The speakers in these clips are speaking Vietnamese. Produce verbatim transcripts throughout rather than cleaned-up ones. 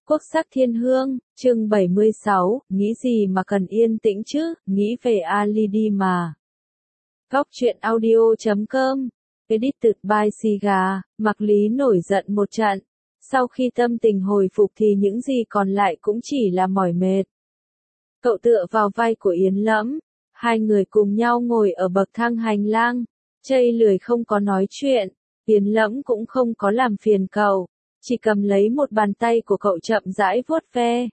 Quốc sắc thiên hương, chương bảy mươi sáu, nghĩ gì mà cần yên tĩnh chứ, nghĩ về Ali đi mà. Góc truyện audio chấm com, Edited by Siga, Mạc Lý nổi giận một trận. Sau khi tâm tình hồi phục thì những gì còn lại cũng chỉ là mỏi mệt. Cậu tựa vào vai của Yến Lẫm, hai người cùng nhau ngồi ở bậc thang hành lang, chây lười không có nói chuyện, Yến Lẫm cũng không có làm phiền cậu. Chỉ cầm lấy một bàn tay của cậu chậm rãi vuốt ve.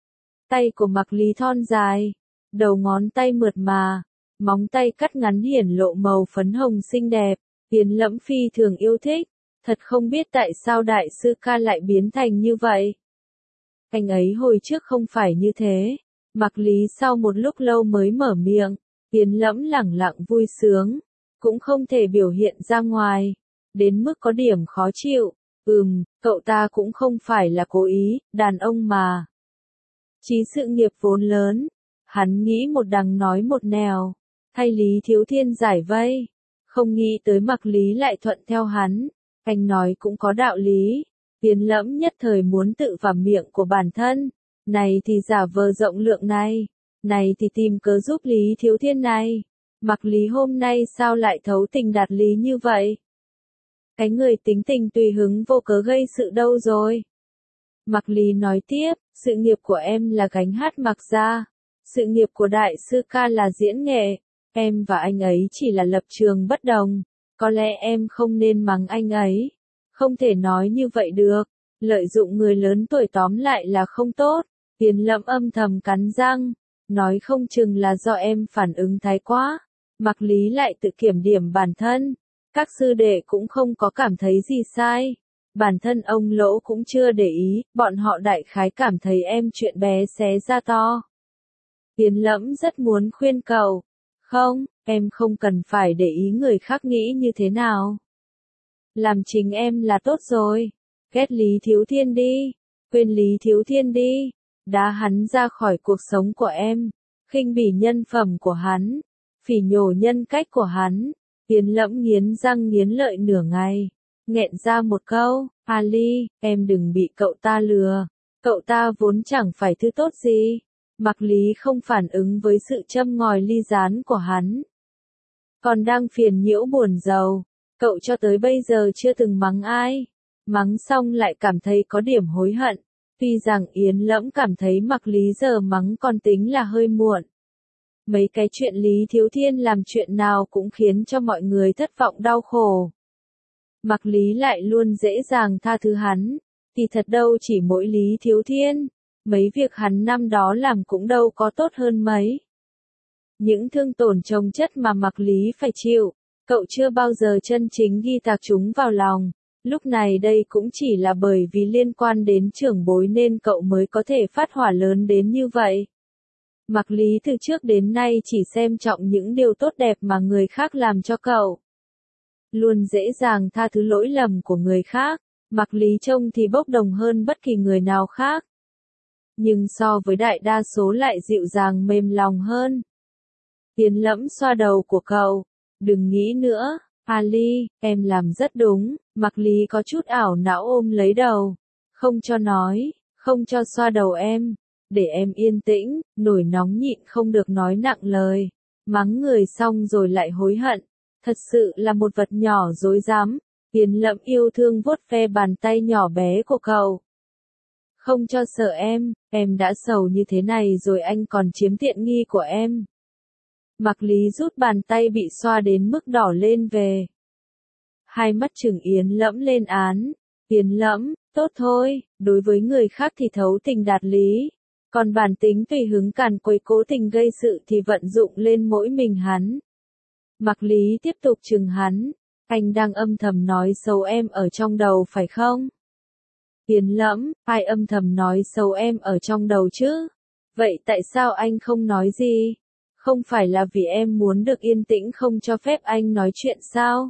Tay của Mạc Lý thon dài, đầu ngón tay mượt mà, móng tay cắt ngắn hiển lộ màu phấn hồng xinh đẹp, Yến Lẫm phi thường yêu thích, thật không biết tại sao đại sư ca lại biến thành như vậy. Anh ấy hồi trước không phải như thế, Mạc Lý sau một lúc lâu mới mở miệng, Yến Lẫm lẳng lặng vui sướng, cũng không thể biểu hiện ra ngoài, đến mức có điểm khó chịu. Ừm, cậu ta cũng không phải là cố ý, đàn ông mà. Chí sự nghiệp vốn lớn, hắn nghĩ một đằng nói một nẻo, thay Lý Thiếu Thiên giải vây, không nghĩ tới Mạc Lý lại thuận theo hắn, anh nói cũng có đạo lý, Yến Lẫm nhất thời muốn tự vào miệng của bản thân, này thì giả vờ rộng lượng này, này thì tìm cớ giúp Lý Thiếu Thiên này, Mạc Lý hôm nay sao lại thấu tình đạt lý như vậy? Cái người tính tình tùy hứng vô cớ gây sự đâu rồi? Mạc Lý nói tiếp, sự nghiệp của em là gánh hát Mạc gia, sự nghiệp của đại sư ca là diễn nghệ, em và anh ấy chỉ là lập trường bất đồng, có lẽ em không nên mắng anh ấy, không thể nói như vậy được, lợi dụng người lớn tuổi tóm lại là không tốt, Yến Lẫm âm thầm cắn răng, nói không chừng là do em phản ứng thái quá, Mạc Lý lại tự kiểm điểm bản thân. Các sư đệ cũng không có cảm thấy gì sai. Bản thân ông Lỗ cũng chưa để ý, bọn họ đại khái cảm thấy em chuyện bé xé ra to. Yến Lẫm rất muốn khuyên cậu. Không, em không cần phải để ý người khác nghĩ như thế nào. Làm chính em là tốt rồi. Ghét Lý Thiếu Thiên đi. Quên Lý Thiếu Thiên đi. Đá hắn ra khỏi cuộc sống của em. Khinh bỉ nhân phẩm của hắn. Phỉ nhổ nhân cách của hắn. Yến Lẫm nghiến răng nghiến lợi nửa ngày, nghẹn ra một câu, Ali, em đừng bị cậu ta lừa, cậu ta vốn chẳng phải thứ tốt gì. Mạc Lý không phản ứng với sự châm ngòi ly gián của hắn. Còn đang phiền nhiễu buồn rầu, cậu cho tới bây giờ chưa từng mắng ai, mắng xong lại cảm thấy có điểm hối hận, tuy rằng Yến Lẫm cảm thấy Mạc Lý giờ mắng còn tính là hơi muộn. Mấy cái chuyện Lý Thiếu Thiên làm chuyện nào cũng khiến cho mọi người thất vọng đau khổ. Mạc Lý lại luôn dễ dàng tha thứ hắn, thì thật đâu chỉ mỗi Lý Thiếu Thiên, mấy việc hắn năm đó làm cũng đâu có tốt hơn mấy. Những thương tổn chồng chất mà Mạc Lý phải chịu, cậu chưa bao giờ chân chính ghi tạc chúng vào lòng, lúc này đây cũng chỉ là bởi vì liên quan đến trưởng bối nên cậu mới có thể phát hỏa lớn đến như vậy. Mạc Lý từ trước đến nay chỉ xem trọng những điều tốt đẹp mà người khác làm cho cậu. Luôn dễ dàng tha thứ lỗi lầm của người khác, Mạc Lý trông thì bốc đồng hơn bất kỳ người nào khác. Nhưng so với đại đa số lại dịu dàng mềm lòng hơn. Yến Lẫm xoa đầu của cậu, đừng nghĩ nữa, Ali, em làm rất đúng, Mạc Lý có chút ảo não ôm lấy đầu, không cho nói, không cho xoa đầu em. Để em yên tĩnh, nổi nóng nhịn không được nói nặng lời, mắng người xong rồi lại hối hận, thật sự là một vật nhỏ dối dám, Yến Lẫm yêu thương vuốt ve bàn tay nhỏ bé của cậu. Không cho sợ em, em đã sầu như thế này rồi anh còn chiếm tiện nghi của em. Mạc Lý rút bàn tay bị xoa đến mức đỏ lên về. Hai mắt trừng Yến Lẫm lên án, Yến Lẫm, tốt thôi, đối với người khác thì thấu tình đạt lý. Còn bản tính tùy hứng càn quấy cố tình gây sự thì vận dụng lên mỗi mình hắn. Mạc Lý tiếp tục chừng hắn, anh đang âm thầm nói xấu em ở trong đầu phải không? Yến Lẫm, ai âm thầm nói xấu em ở trong đầu chứ? Vậy tại sao anh không nói gì? Không phải là vì em muốn được yên tĩnh không cho phép anh nói chuyện sao?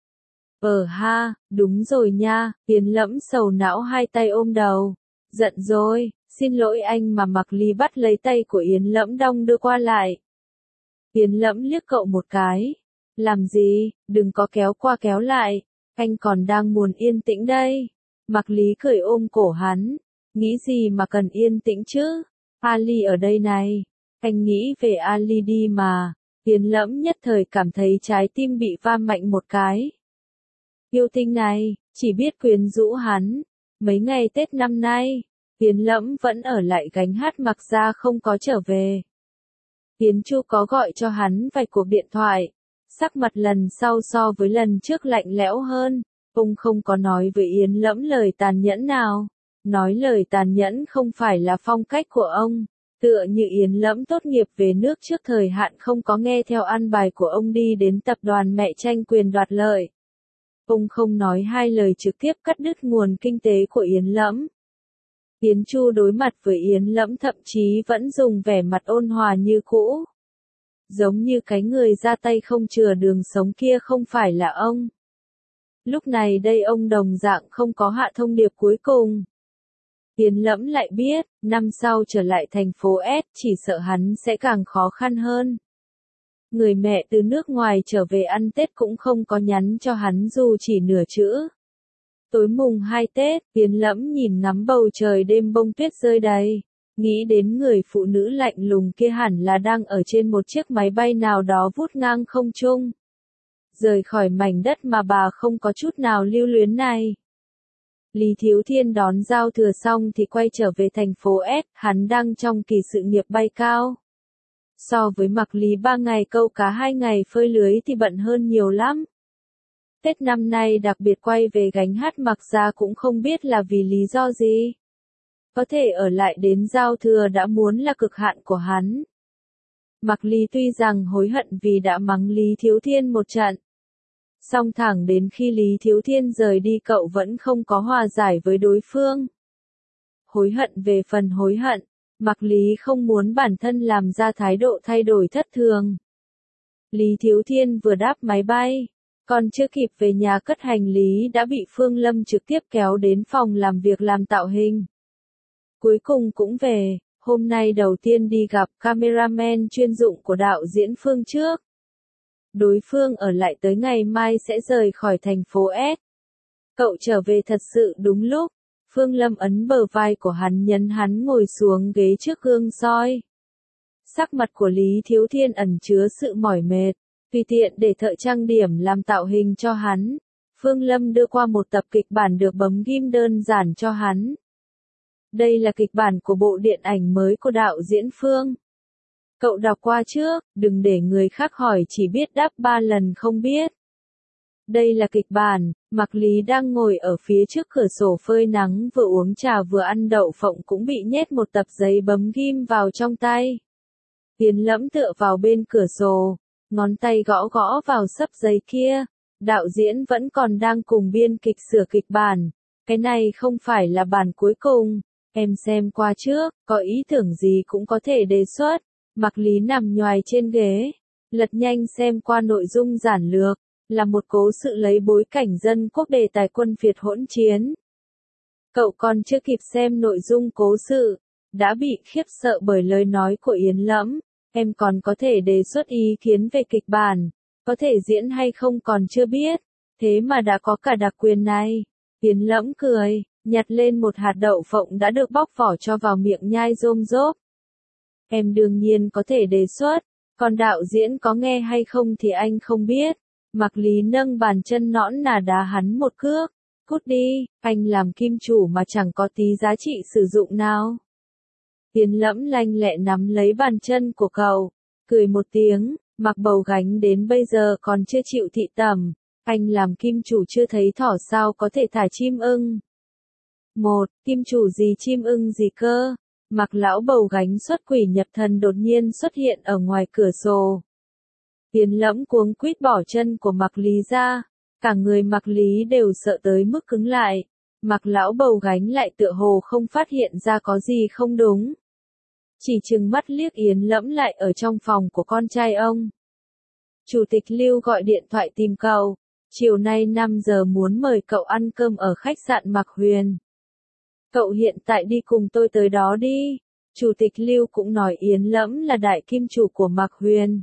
Ờ ha, đúng rồi nha, Yến Lẫm sầu não hai tay ôm đầu, giận rồi. Xin lỗi anh mà Mạc Lý bắt lấy tay của Yến Lẫm đong đưa qua lại. Yến Lẫm liếc cậu một cái. Làm gì, đừng có kéo qua kéo lại, anh còn đang muốn yên tĩnh đây. Mạc Lý cười ôm cổ hắn. nghĩ gì mà cần yên tĩnh chứ? Ali ở đây này, anh nghĩ về Ali đi mà. Yến Lẫm nhất thời cảm thấy trái tim bị va mạnh một cái. Yêu tinh này, chỉ biết quyến rũ hắn. Mấy ngày Tết năm nay, Yến Lẫm vẫn ở lại gánh hát Mặc Gia không có trở về. Yến Chu có gọi cho hắn vài cuộc điện thoại. Sắc mặt lần sau so với lần trước lạnh lẽo hơn. Ông không có nói với Yến Lẫm lời tàn nhẫn nào. Nói lời tàn nhẫn không phải là phong cách của ông. Tựa như Yến Lẫm tốt nghiệp về nước trước thời hạn không có nghe theo an bài của ông đi đến tập đoàn mẹ tranh quyền đoạt lợi. Ông không nói hai lời trực tiếp cắt đứt nguồn kinh tế của Yến Lẫm. Yến Chu đối mặt với Yến Lẫm thậm chí vẫn dùng vẻ mặt ôn hòa như cũ. Giống như cái người ra tay không chừa đường sống kia không phải là ông. Lúc này đây ông đồng dạng không có hạ thông điệp cuối cùng. Yến Lẫm lại biết, năm sau trở lại thành phố S chỉ sợ hắn sẽ càng khó khăn hơn. Người mẹ từ nước ngoài trở về ăn Tết cũng không có nhắn cho hắn dù chỉ nửa chữ. Tối mùng hai Tết, Yến Lẫm nhìn ngắm bầu trời đêm bông tuyết rơi đầy. Nghĩ đến người phụ nữ lạnh lùng kia hẳn là đang ở trên một chiếc máy bay nào đó vút ngang không trung. Rời khỏi mảnh đất mà bà không có chút nào lưu luyến này. Lý Thiếu Thiên đón giao thừa xong thì quay trở về thành phố S, hắn đang trong kỳ sự nghiệp bay cao. So với Mạc Lý ba ngày câu cá hai ngày phơi lưới thì bận hơn nhiều lắm. Tết năm nay đặc biệt quay về gánh hát Mạc Gia cũng không biết là vì lý do gì. Có thể ở lại đến giao thừa đã muốn là cực hạn của hắn. Mạc Lý tuy rằng hối hận vì đã mắng Lý Thiếu Thiên một trận. Song thẳng đến khi Lý Thiếu Thiên rời đi cậu vẫn không có hòa giải với đối phương. Hối hận về phần hối hận, Mạc Lý không muốn bản thân làm ra thái độ thay đổi thất thường. Lý Thiếu Thiên vừa đáp máy bay, còn chưa kịp về nhà cất hành lý đã bị Phương Lâm trực tiếp kéo đến phòng làm việc làm tạo hình. Cuối cùng cũng về, hôm nay đầu tiên đi gặp cameraman chuyên dụng của đạo diễn Phương trước. Đối phương ở lại tới ngày mai sẽ rời khỏi thành phố S. Cậu trở về thật sự đúng lúc. Phương Lâm ấn bờ vai của hắn nhấn hắn ngồi xuống ghế trước gương soi. Sắc mặt của Lý Thiếu Thiên ẩn chứa sự mỏi mệt. Tùy tiện để thợ trang điểm làm tạo hình cho hắn. Phương Lâm đưa qua một tập kịch bản được bấm ghim đơn giản cho hắn. Đây là kịch bản của bộ điện ảnh mới của đạo diễn Phương. Cậu đọc qua trước, đừng để người khác hỏi chỉ biết đáp ba lần không biết. Đây là kịch bản, Mạc Lý đang ngồi ở phía trước cửa sổ phơi nắng vừa uống trà vừa ăn đậu phộng cũng bị nhét một tập giấy bấm ghim vào trong tay. Yến Lẫm tựa vào bên cửa sổ, ngón tay gõ gõ vào xấp giấy kia. Đạo diễn vẫn còn đang cùng biên kịch sửa kịch bản. Cái này không phải là bản cuối cùng. Em xem qua trước, có ý tưởng gì cũng có thể đề xuất. Mạc Lý nằm nhoài trên ghế, lật nhanh xem qua nội dung giản lược, là một cố sự lấy bối cảnh dân quốc đề tài quân Việt hỗn chiến. Cậu còn chưa kịp xem nội dung cố sự, đã bị khiếp sợ bởi lời nói của Yến Lẫm, em còn có thể đề xuất ý kiến về kịch bản, có thể diễn hay không còn chưa biết, thế mà đã có cả đặc quyền này. Yến Lẫm cười, nhặt lên một hạt đậu phộng đã được bóc vỏ cho vào miệng nhai rôm rốp. Em đương nhiên có thể đề xuất, còn đạo diễn có nghe hay không thì anh không biết. Mạc Lý nâng bàn chân nõn nà đá hắn một cước. Cút đi, anh làm kim chủ mà chẳng có tí giá trị sử dụng nào. Yến Lẫm lanh lẹ nắm lấy bàn chân của cậu, cười một tiếng, Mặc Bầu gánh đến bây giờ còn chưa chịu thị tẩm. Anh làm kim chủ chưa thấy thỏ sao có thể thả chim ưng. Một, kim chủ gì chim ưng gì cơ? Mạc Lão Bầu gánh xuất quỷ nhập thần đột nhiên xuất hiện ở ngoài cửa sổ. Yến Lẫm cuống quýt bỏ chân của Mạc Lý ra, cả người Mạc Lý đều sợ tới mức cứng lại. Mạc Lão Bầu gánh lại tựa hồ không phát hiện ra có gì không đúng. Chỉ trừng mắt liếc Yến Lẫm lại ở trong phòng của con trai ông. Chủ tịch Lưu gọi điện thoại tìm cậu, chiều nay năm giờ muốn mời cậu ăn cơm ở khách sạn Mạc Huyền. Cậu hiện tại đi cùng tôi tới đó đi. Chủ tịch Lưu cũng nói Yến Lẫm là đại kim chủ của Mạc Huyền.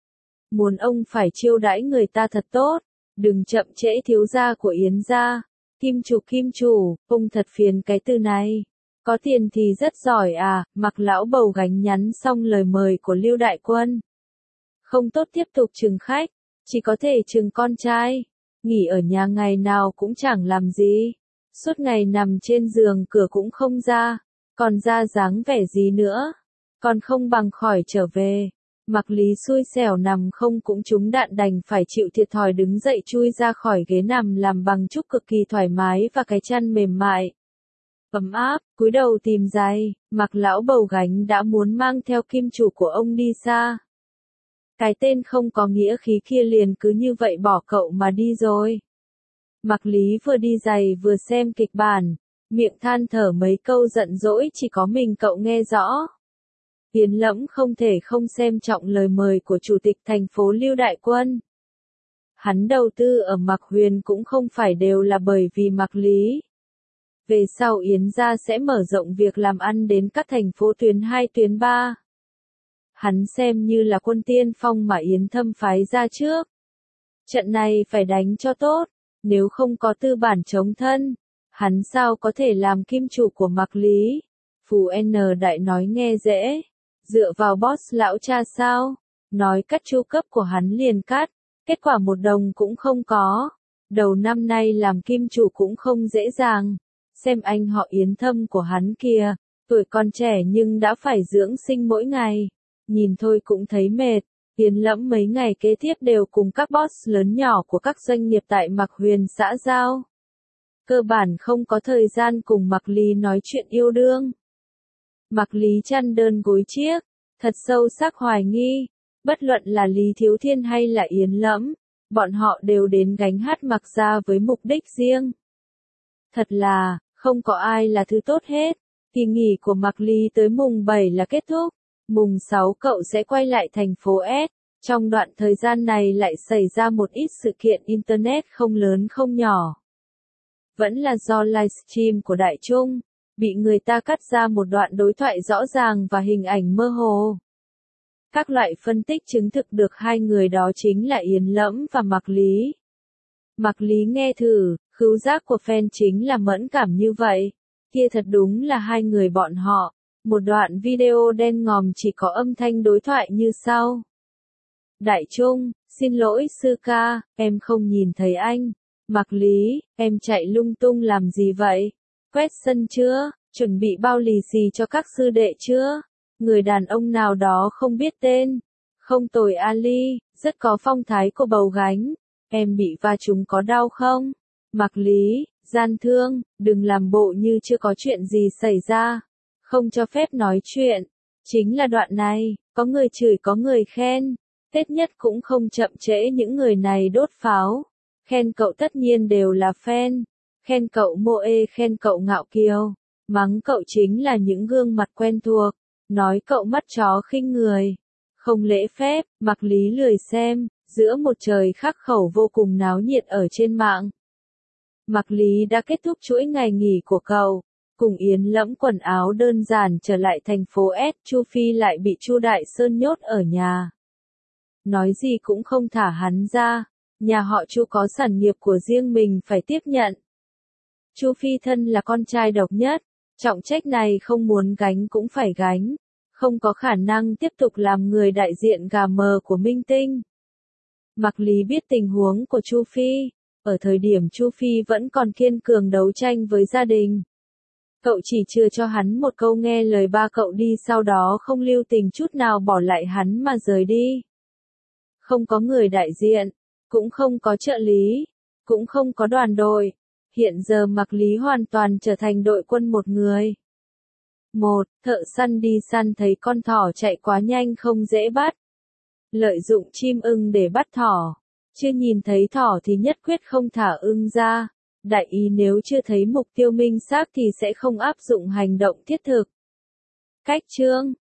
Muốn ông phải chiêu đãi người ta thật tốt, đừng chậm trễ thiếu gia của Yến gia. Kim chủ kim chủ, ông thật phiền cái từ này. Có tiền thì rất giỏi à, Mạc lão bầu gánh nhắn xong lời mời của Lưu Đại Quân. Không tốt tiếp tục trừng khách, chỉ có thể trừng con trai. Nghỉ ở nhà ngày nào cũng chẳng làm gì. Suốt ngày nằm trên giường cửa cũng không ra. Còn ra dáng vẻ gì nữa. Còn không bằng khỏi trở về. Mạc Lý xui xẻo nằm không cũng trúng đạn đành phải chịu thiệt thòi đứng dậy chui ra khỏi ghế nằm làm bằng trúc cực kỳ thoải mái và cái chăn mềm mại. Ấm áp, cúi đầu tìm giày, Mạc lão bầu gánh đã muốn mang theo kim chủ của ông đi xa. Cái tên không có nghĩa khí kia liền cứ như vậy bỏ cậu mà đi rồi. Mạc Lý vừa đi giày vừa xem kịch bản, miệng than thở mấy câu giận dỗi chỉ có mình cậu nghe rõ. Yến Lẫm không thể không xem trọng lời mời của Chủ tịch thành phố Lưu Đại Quân. Hắn đầu tư ở Mạc Huyền cũng không phải đều là bởi vì Mạc Lý. Về sau Yến gia sẽ mở rộng việc làm ăn đến các thành phố tuyến hai tuyến ba. Hắn xem như là quân tiên phong mà Yến Thâm phái ra trước. Trận này phải đánh cho tốt, nếu không có tư bản chống thân, hắn sao có thể làm kim chủ của Mạc Lý. Phù N Đại nói nghe dễ, dựa vào boss lão cha sao, nói cắt chu cấp của hắn liền cắt, kết quả một đồng cũng không có. Đầu năm nay làm kim chủ cũng không dễ dàng. Xem anh họ Yến Thâm của hắn kìa, tuổi còn trẻ nhưng đã phải dưỡng sinh mỗi ngày. Nhìn thôi cũng thấy mệt. Yến Lẫm mấy ngày kế tiếp đều cùng các boss lớn nhỏ của các doanh nghiệp tại Mạc Huyền xã giao. Cơ bản không có thời gian cùng Mạc Lý nói chuyện yêu đương. Mạc Lý chăn đơn gối chiếc, thật sâu sắc hoài nghi. Bất luận là Lý Thiếu Thiên hay là Yến Lẫm, bọn họ đều đến gánh hát Mạc gia với mục đích riêng. Thật là, không có ai là thứ tốt hết. Kỳ nghỉ của Mạc Lý tới mùng bảy là kết thúc. Mùng sáu cậu sẽ quay lại thành phố S. Trong đoạn thời gian này lại xảy ra một ít sự kiện Internet không lớn không nhỏ. Vẫn là do livestream của Đại Trung, bị người ta cắt ra một đoạn đối thoại rõ ràng và hình ảnh mơ hồ. Các loại phân tích chứng thực được hai người đó chính là Yến Lẫm và Mạc Lý. Mạc Lý nghe thử, khứu giác của fan chính là mẫn cảm như vậy. Kia thật đúng là hai người bọn họ. Một đoạn video đen ngòm chỉ có âm thanh đối thoại như sau. Đại Trung, xin lỗi sư ca, em không nhìn thấy anh. Mạc Lý, em chạy lung tung làm gì vậy? Quét sân chưa? Chuẩn bị bao lì xì cho các sư đệ chưa? Người đàn ông nào đó không biết tên. Không tồi Ali, rất có phong thái của bầu gánh. Em bị va trúng có đau không? Mạc Lý, gian thương, đừng làm bộ như chưa có chuyện gì xảy ra. Không cho phép nói chuyện. Chính là đoạn này, có người chửi có người khen. Tết nhất cũng không chậm trễ những người này đốt pháo. Khen cậu tất nhiên đều là fan. Khen cậu mô ê, khen cậu ngạo kiều. Mắng cậu chính là những gương mặt quen thuộc. Nói cậu mắt chó khinh người. Không lễ phép, Mạc Lý lười xem. Giữa một trời khắc khẩu vô cùng náo nhiệt ở trên mạng. Mạc Lý đã kết thúc chuỗi ngày nghỉ của cậu. Cùng Yến Lẫm quần áo đơn giản trở lại thành phố S, Chu Phi lại bị Chu Đại Sơn nhốt ở nhà. Nói gì cũng không thả hắn ra, nhà họ Chu có sản nghiệp của riêng mình phải tiếp nhận. Chu Phi thân là con trai độc nhất, trọng trách này không muốn gánh cũng phải gánh, không có khả năng tiếp tục làm người đại diện gà mờ của Minh Tinh. Mạc Lý biết tình huống của Chu Phi, ở thời điểm Chu Phi vẫn còn kiên cường đấu tranh với gia đình. Cậu chỉ chưa cho hắn một câu nghe lời ba cậu đi, sau đó không lưu tình chút nào bỏ lại hắn mà rời đi. Không có người đại diện, cũng không có trợ lý, cũng không có đoàn đội. Hiện giờ Mạc Lý hoàn toàn trở thành đội quân một người. Một, thợ săn đi săn thấy con thỏ chạy quá nhanh không dễ bắt. Lợi dụng chim ưng để bắt thỏ. Chưa nhìn thấy thỏ thì nhất quyết không thả ưng ra. Đại ý nếu chưa thấy mục tiêu minh xác thì sẽ không áp dụng hành động thiết thực. Cách chương,